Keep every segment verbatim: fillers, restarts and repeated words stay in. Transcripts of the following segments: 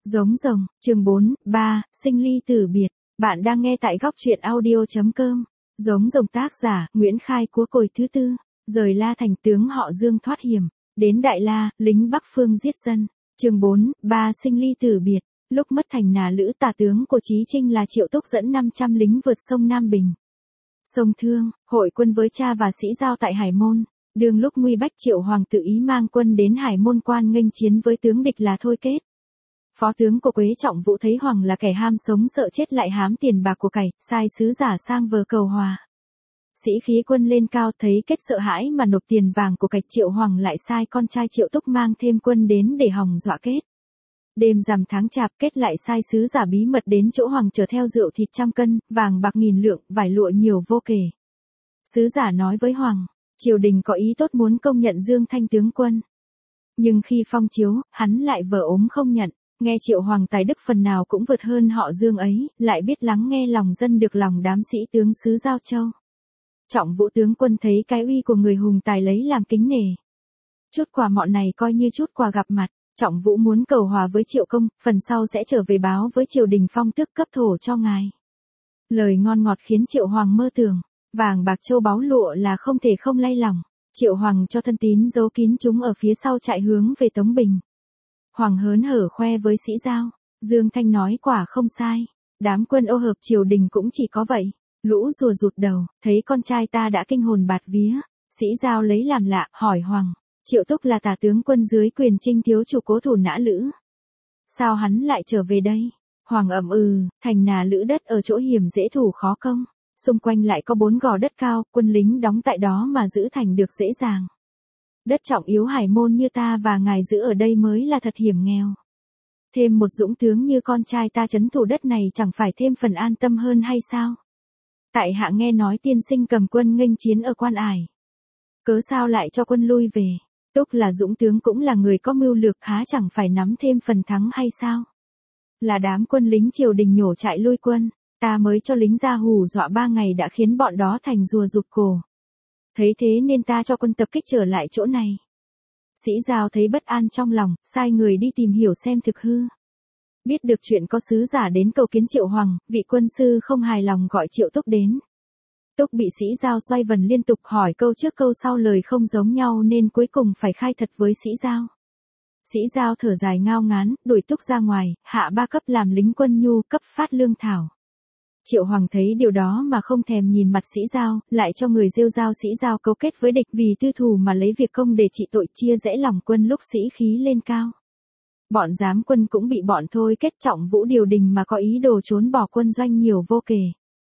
Giống rồng, chương bốn, ba, sinh ly tử biệt. Bạn đang nghe tại góc truyện audio.com. Giống rồng tác giả, Nguyễn Khai Cúa Cồi thứ tư. Rời La Thành tướng họ Dương thoát hiểm. Đến Đại La, lính Bắc Phương giết dân. Chương bốn, ba sinh ly tử biệt. Lúc mất thành Nà Lữ, tả tướng của Chí Trinh là Triệu Túc dẫn năm trăm lính vượt sông Nam Bình. Sông Thương, hội quân với cha và sĩ giao tại Hải Môn. Đường lúc nguy bách, Triệu Hoàng tự ý mang quân đến Hải Môn quan nghênh chiến với tướng địch là Thôi Kết. Phó tướng của Quế Trọng Vũ thấy Hoàng là kẻ ham sống sợ chết lại hám tiền bạc của cải, sai sứ giả sang vờ cầu hòa. Sĩ khí quân lên cao, thấy Kết sợ hãi mà nộp tiền vàng của cải. Triệu Hoàng lại sai con trai Triệu Túc mang thêm quân đến để hòng dọa Kết. Đêm rằm tháng Chạp, Kết lại sai sứ giả bí mật đến chỗ Hoàng chở theo rượu thịt trăm cân, vàng bạc nghìn lượng, vải lụa nhiều vô kể. Sứ giả nói với Hoàng, triều đình có ý tốt muốn công nhận Dương Thanh tướng quân. Nhưng khi phong chiếu, hắn lại vờ ốm không nhận. Nghe Triệu Hoàng tài đức phần nào cũng vượt hơn họ Dương ấy, lại biết lắng nghe lòng dân được lòng đám sĩ tướng xứ Giao Châu. Trọng Vũ tướng quân thấy cái uy của người hùng tài lấy làm kính nể. Chút quà mọn này coi như chút quà gặp mặt, Trọng Vũ muốn cầu hòa với Triệu công, phần sau sẽ trở về báo với triều đình phong tước cấp thổ cho ngài. Lời ngon ngọt khiến Triệu Hoàng mơ tưởng, vàng bạc châu báu lụa là không thể không lay lòng. Triệu Hoàng cho thân tín giấu kín chúng ở phía sau trại hướng về Tống Bình. Hoàng hớn hở khoe với sĩ Giao, Dương Thanh nói quả không sai, đám quân ô hợp triều đình cũng chỉ có vậy. Lũ rùa rụt đầu, thấy con trai ta đã kinh hồn bạt vía. Sĩ Giao lấy làm lạ, hỏi Hoàng, Triệu Túc là tả tướng quân dưới quyền Trinh thiếu chủ cố thủ Nã Lữ. Sao hắn lại trở về đây? Hoàng ậm ừ, thành Nà Lữ đất ở chỗ hiểm dễ thủ khó công. Xung quanh lại có bốn gò đất cao, quân lính đóng tại đó mà giữ thành được dễ dàng. Đất trọng yếu Hải Môn như ta và ngài giữ ở đây mới là thật hiểm nghèo. Thêm một dũng tướng như con trai ta trấn thủ đất này chẳng phải thêm phần an tâm hơn hay sao? Tại hạ nghe nói tiên sinh cầm quân nghênh chiến ở Quan Ải. Cớ sao lại cho quân lui về? Túc là dũng tướng cũng là người có mưu lược, há chẳng phải nắm thêm phần thắng hay sao? Là đám quân lính triều đình nhổ trại lui quân, ta mới cho lính ra hù dọa ba ngày đã khiến bọn đó thành rùa rụt cổ. Thấy thế nên ta cho quân tập kích trở lại chỗ này. Sĩ Giao thấy bất an trong lòng, sai người đi tìm hiểu xem thực hư. Biết được chuyện có sứ giả đến cầu kiến Triệu Hoàng, vị quân sư không hài lòng gọi Triệu Túc đến. Túc bị Sĩ Giao xoay vần liên tục hỏi câu trước câu sau lời không giống nhau nên cuối cùng phải khai thật với Sĩ Giao. Sĩ Giao thở dài ngao ngán, đuổi Túc ra ngoài, hạ ba cấp làm lính quân nhu, cấp phát lương thảo. Triệu Hoàng thấy điều đó mà không thèm nhìn mặt Sĩ Giao, lại cho người rêu rao Sĩ Giao cấu kết với địch vì tư thù mà lấy việc công để trị tội, chia rẽ lòng quân lúc sĩ khí lên cao. Bọn giám quân cũng bị bọn Thôi Kết Trọng Vũ điều đình mà có ý đồ trốn bỏ quân doanh nhiều vô kể.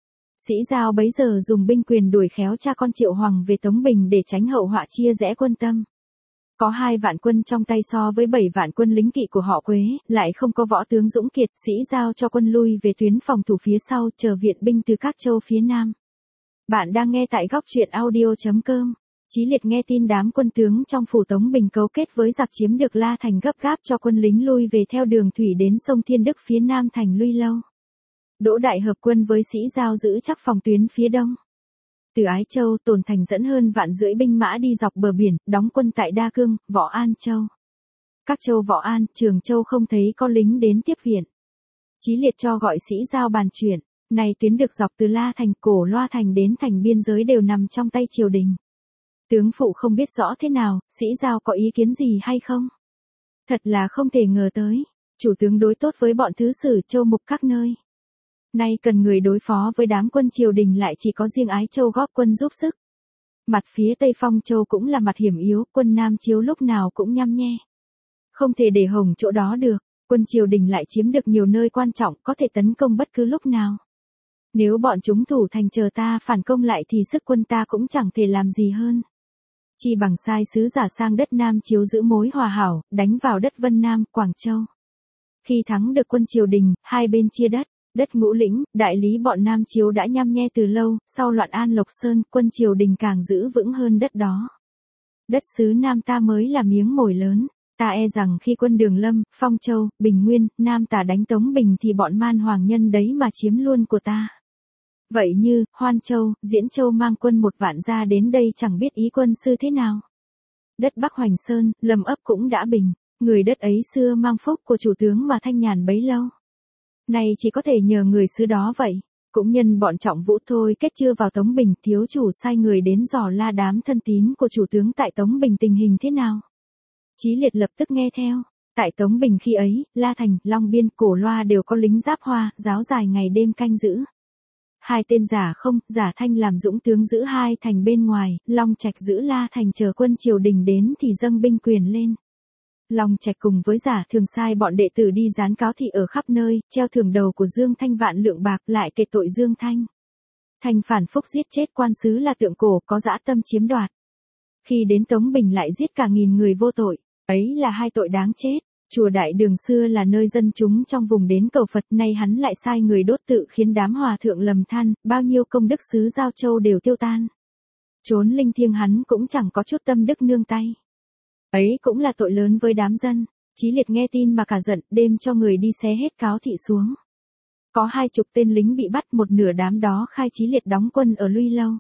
Sĩ Giao bấy giờ dùng binh quyền đuổi khéo cha con Triệu Hoàng về Tống Bình để tránh hậu họa chia rẽ quân tâm. Có hai vạn quân trong tay so với bảy vạn quân lính kỵ của họ Quế, lại không có võ tướng dũng kiệt. Sĩ Giao cho quân lui về tuyến phòng thủ phía sau, chờ viện binh từ các châu phía Nam. Bạn đang nghe tại góc truyện audio.com. Chí Liệt nghe tin đám quân tướng trong phủ Tống Bình cấu kết với giặc chiếm được La Thành, gấp gáp cho quân lính lui về theo đường thủy đến sông Thiên Đức phía Nam thành Luy Lâu. Đỗ Đại hợp quân với Sĩ Giao giữ chắc phòng tuyến phía đông. Từ Ái Châu, Tồn Thành dẫn hơn vạn rưỡi binh mã đi dọc bờ biển, đóng quân tại Đa Cương, Võ An Châu. Các châu Võ An, Trường Châu không thấy có lính đến tiếp viện. Chí Liệt cho gọi Sĩ Giao bàn chuyện, này tuyến được dọc từ La Thành, Cổ Loa Thành đến thành biên giới đều nằm trong tay triều đình. Tướng phụ không biết rõ thế nào, Sĩ Giao có ý kiến gì hay không? Thật là không thể ngờ tới, chủ tướng đối tốt với bọn thứ sử châu mục các nơi. Nay cần người đối phó với đám quân triều đình lại chỉ có riêng Ái Châu góp quân giúp sức. Mặt phía Tây Phong Châu cũng là mặt hiểm yếu, quân Nam Chiếu lúc nào cũng nhăm nhe. Không thể để hổng chỗ đó được, quân triều đình lại chiếm được nhiều nơi quan trọng, có thể tấn công bất cứ lúc nào. Nếu bọn chúng thủ thành chờ ta phản công lại thì sức quân ta cũng chẳng thể làm gì hơn. Chi bằng sai sứ giả sang đất Nam Chiếu giữ mối hòa hảo, đánh vào đất Vân Nam, Quảng Châu. Khi thắng được quân triều đình, hai bên chia đất. Đất Ngũ Lĩnh, đại lý bọn Nam Chiếu đã nhăm nhe từ lâu, sau loạn An Lộc Sơn, quân triều đình càng giữ vững hơn đất đó. Đất xứ Nam ta mới là miếng mồi lớn, ta e rằng khi quân Đường Lâm, Phong Châu, Bình Nguyên, Nam Tả đánh Tống Bình thì bọn Man Hoàng nhân đấy mà chiếm luôn của ta. Vậy như, Hoan Châu, Diễn Châu mang quân một vạn ra đến đây chẳng biết ý quân sư thế nào. Đất Bắc Hoành Sơn, Lâm Ấp cũng đã bình. Người đất ấy xưa mang phúc của chủ tướng mà thanh nhàn bấy lâu. Nay chỉ có thể nhờ người xứ đó vậy. Cũng nhân bọn Trọng Vũ thôi kết chưa vào Tống Bình, thiếu chủ sai người đến dò la đám thân tín của chủ tướng tại Tống Bình tình hình thế nào. Chí Liệt lập tức nghe theo. Tại Tống Bình khi ấy, La Thành, Long Biên, Cổ Loa đều có lính giáp hoa, giáo dài ngày đêm canh giữ. Hai tên Giả Không, Giả Thanh làm dũng tướng giữ hai thành bên ngoài, Long Trạch giữ La Thành chờ quân triều đình đến thì dâng binh quyền lên. Long Trạch cùng với Giả thường sai bọn đệ tử đi dán cáo thị ở khắp nơi, treo thưởng đầu của Dương Thanh vạn lượng bạc lại kể tội Dương Thanh. Thành phản phúc giết chết quan sứ là Tượng Cổ có dã tâm chiếm đoạt. Khi đến Tống Bình lại giết cả nghìn người vô tội, ấy là hai tội đáng chết. Chùa Đại Đường xưa là nơi dân chúng trong vùng đến cầu Phật, nay hắn lại sai người đốt tự khiến đám hòa thượng lầm than, bao nhiêu công đức xứ Giao Châu đều tiêu tan. Trốn linh thiêng hắn cũng chẳng có chút tâm đức nương tay. Ấy cũng là tội lớn với đám dân. Chí Liệt nghe tin mà cả giận, đêm cho người đi xé hết cáo thị xuống. Có hai chục tên lính bị bắt, một nửa đám đó khai Chí Liệt đóng quân ở Luy Lâu.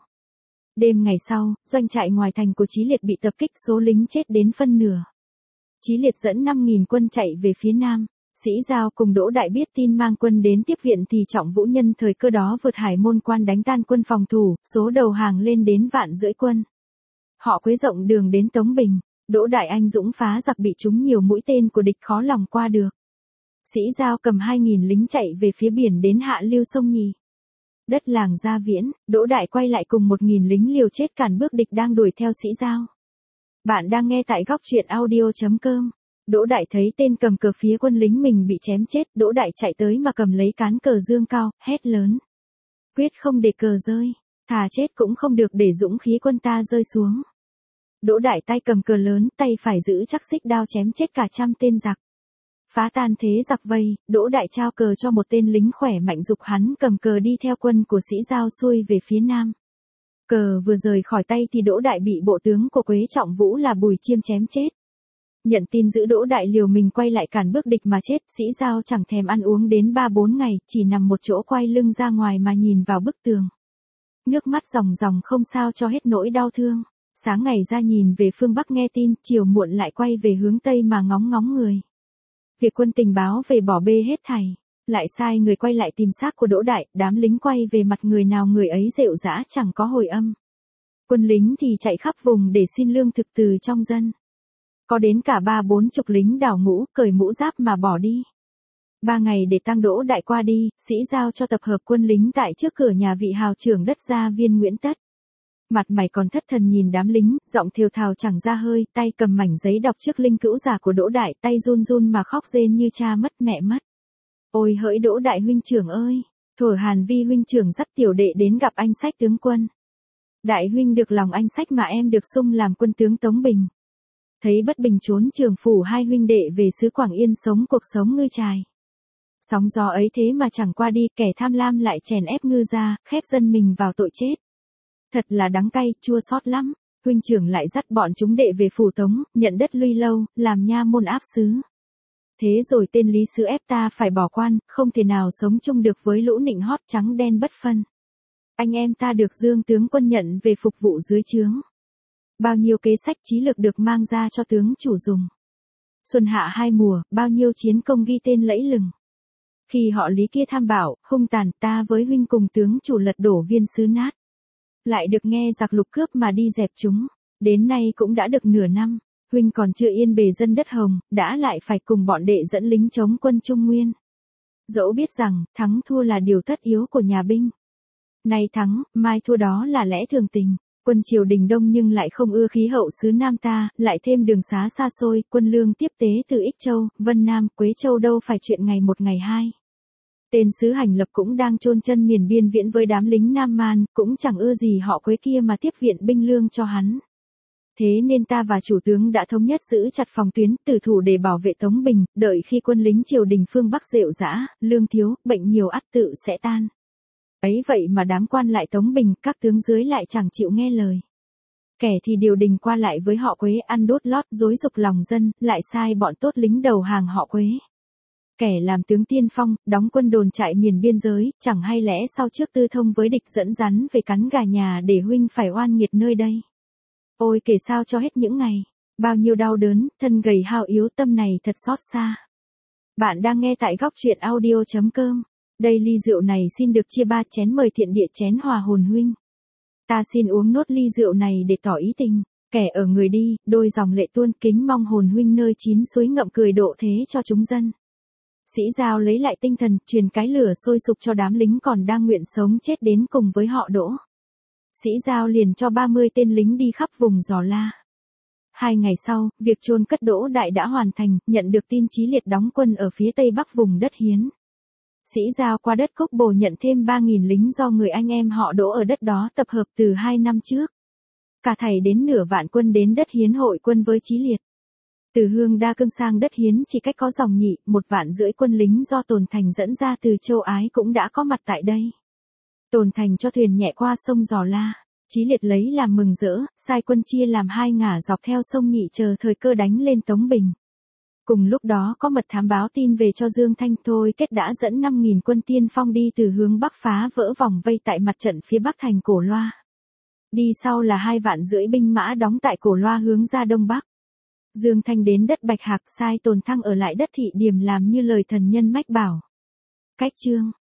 Đêm ngày sau, doanh trại ngoài thành của Chí Liệt bị tập kích, số lính chết đến phân nửa. Chí Liệt dẫn năm nghìn quân chạy về phía nam. Sĩ Giao cùng Đỗ Đại biết tin mang quân đến tiếp viện thì Trọng Vũ nhân thời cơ đó vượt Hải Môn Quan đánh tan quân phòng thủ, số đầu hàng lên đến vạn rưỡi quân. Họ quấy rộng đường đến Tống Bình. Đỗ Đại anh dũng phá giặc bị trúng nhiều mũi tên của địch khó lòng qua được. Sĩ Giao cầm hai nghìn lính chạy về phía biển đến hạ lưu sông Nhì. Đất làng Gia Viễn, Đỗ Đại quay lại cùng một nghìn lính liều chết cản bước địch đang đuổi theo Sĩ Giao. Bạn đang nghe tại góc truyện audio chấm com. Đỗ Đại thấy tên cầm cờ phía quân lính mình bị chém chết, Đỗ Đại chạy tới mà cầm lấy cán cờ dương cao, hét lớn. Quyết không để cờ rơi, thà chết cũng không được để dũng khí quân ta rơi xuống. Đỗ Đại tay cầm cờ lớn, tay phải giữ chắc xích đao chém chết cả trăm tên giặc. Phá tan thế giặc vây, Đỗ Đại trao cờ cho một tên lính khỏe mạnh giục hắn cầm cờ đi theo quân của Sĩ Giao xuôi về phía nam. Cờ vừa rời khỏi tay thì Đỗ Đại bị bộ tướng của Quế Trọng Vũ là Bùi Chiêm chém chết. Nhận tin giữ Đỗ Đại liều mình quay lại cản bước địch mà chết, Sĩ Giao chẳng thèm ăn uống đến ba bốn ngày, chỉ nằm một chỗ quay lưng ra ngoài mà nhìn vào bức tường. Nước mắt ròng ròng không sao cho hết nỗi đau thương. Sáng ngày ra nhìn về phương Bắc nghe tin, chiều muộn lại quay về hướng Tây mà ngóng ngóng người. Việc quân tình báo về bỏ bê hết thảy. Lại sai người quay lại tìm xác của Đỗ Đại, đám lính quay về mặt người nào người ấy rệu rã chẳng có hồi âm. Quân lính thì chạy khắp vùng để xin lương thực từ trong dân. Có đến cả ba bốn chục lính đào ngũ, cởi mũ giáp mà bỏ đi. Ba ngày để tang Đỗ Đại qua đi, Sĩ Giao cho tập hợp quân lính tại trước cửa nhà vị hào trưởng đất Gia Viên Nguyễn Tất. Mặt mày còn thất thần nhìn đám lính, giọng thều thào chẳng ra hơi, tay cầm mảnh giấy đọc trước linh cữu giả của Đỗ Đại, tay run run mà khóc rên như cha mất mẹ mất. Ôi hỡi Đỗ Đại huynh trưởng ơi, thuở Hàn Vi huynh trưởng dắt tiểu đệ đến gặp anh Sách tướng quân. Đại huynh được lòng anh Sách mà em được sung làm quân tướng Tống Bình. Thấy bất bình trốn trường phủ hai huynh đệ về xứ Quảng Yên sống cuộc sống ngư trài. Sóng gió ấy thế mà chẳng qua đi, kẻ tham lam lại chèn ép ngư ra, khép dân mình vào tội chết. Thật là đắng cay, chua xót lắm. Huynh trưởng lại dắt bọn chúng đệ về phủ Tống, nhận đất Luy Lâu, làm nha môn áp xứ. Thế rồi tên lý sứ ép ta phải bỏ quan, không thể nào sống chung được với lũ nịnh hót trắng đen bất phân. Anh em ta được Dương tướng quân nhận về phục vụ dưới trướng. Bao nhiêu kế sách trí lược được mang ra cho tướng chủ dùng. Xuân hạ hai mùa, bao nhiêu chiến công ghi tên lẫy lừng. Khi họ lý kia tham bảo, hung tàn, ta với huynh cùng tướng chủ lật đổ Viên xứ nát. Lại được nghe giặc lục cướp mà đi dẹp chúng. Đến nay cũng đã được nửa năm. Huynh còn chưa yên bề dân đất Hồng, đã lại phải cùng bọn đệ dẫn lính chống quân Trung Nguyên. Dẫu biết rằng, thắng thua là điều tất yếu của nhà binh. Nay thắng, mai thua đó là lẽ thường tình. Quân triều đình đông nhưng lại không ưa khí hậu xứ Nam ta, lại thêm đường xá xa xôi, quân lương tiếp tế từ Ích Châu, Vân Nam, Quế Châu đâu phải chuyện ngày một ngày hai. Tên sứ Hành Lập cũng đang chôn chân miền biên viễn với đám lính Nam Man, cũng chẳng ưa gì họ Quế kia mà tiếp viện binh lương cho hắn. Thế nên ta và chủ tướng đã thống nhất giữ chặt phòng tuyến, tử thủ để bảo vệ Tống Bình, đợi khi quân lính triều đình phương Bắc rệu rã, lương thiếu, bệnh nhiều ắt tự sẽ tan. Ấy vậy mà đám quan lại Tống Bình, các tướng dưới lại chẳng chịu nghe lời. Kẻ thì điều đình qua lại với họ Quế ăn đốt lót dối dục lòng dân, lại sai bọn tốt lính đầu hàng họ Quế. Kẻ làm tướng tiên phong, đóng quân đồn trại miền biên giới, chẳng hay lẽ sau trước tư thông với địch dẫn rắn về cắn gà nhà để huynh phải oan nghiệt nơi đây. Ôi kể sao cho hết những ngày. Bao nhiêu đau đớn, thân gầy hao yếu tâm này thật xót xa. Bạn đang nghe tại góc truyện audio chấm com. Đây ly rượu này xin được chia ba chén mời thiện địa chén hòa hồn huynh. Ta xin uống nốt ly rượu này để tỏ ý tình. Kẻ ở người đi, đôi dòng lệ tuôn kính mong hồn huynh nơi chín suối ngậm cười độ thế cho chúng dân. Sĩ Giao lấy lại tinh thần, truyền cái lửa sôi sục cho đám lính còn đang nguyện sống chết đến cùng với họ Đỗ. Sĩ Giao liền cho ba mươi tên lính đi khắp vùng Giò La. Hai ngày sau, việc chôn cất Đỗ Đại đã hoàn thành, nhận được tin Chí Liệt đóng quân ở phía tây bắc vùng đất Hiến. Sĩ Giao qua đất Cốc Bồ nhận thêm ba nghìn lính do người anh em họ Đỗ ở đất đó tập hợp từ hai năm trước. Cả thảy đến nửa vạn quân đến đất Hiến hội quân với Chí Liệt. Từ Hương Đa Cương sang đất Hiến chỉ cách có dòng nhị, một vạn rưỡi quân lính do Tồn Thành dẫn ra từ châu Ái cũng đã có mặt tại đây. Tồn Thành cho thuyền nhẹ qua sông Giò La. Chí Liệt lấy làm mừng rỡ, sai quân chia làm hai ngả dọc theo sông Nhị chờ thời cơ đánh lên Tống Bình. Cùng lúc đó có mật thám báo tin về cho Dương Thanh Thôi Kết đã dẫn năm nghìn quân tiên phong đi từ hướng bắc phá vỡ vòng vây tại mặt trận phía bắc thành Cổ Loa. Đi sau là hai vạn rưỡi binh mã đóng tại Cổ Loa hướng ra đông bắc. Dương Thanh đến đất Bạch Hạc sai Tồn Thăng ở lại đất Thị Điểm làm như lời thần nhân mách bảo. Cách chương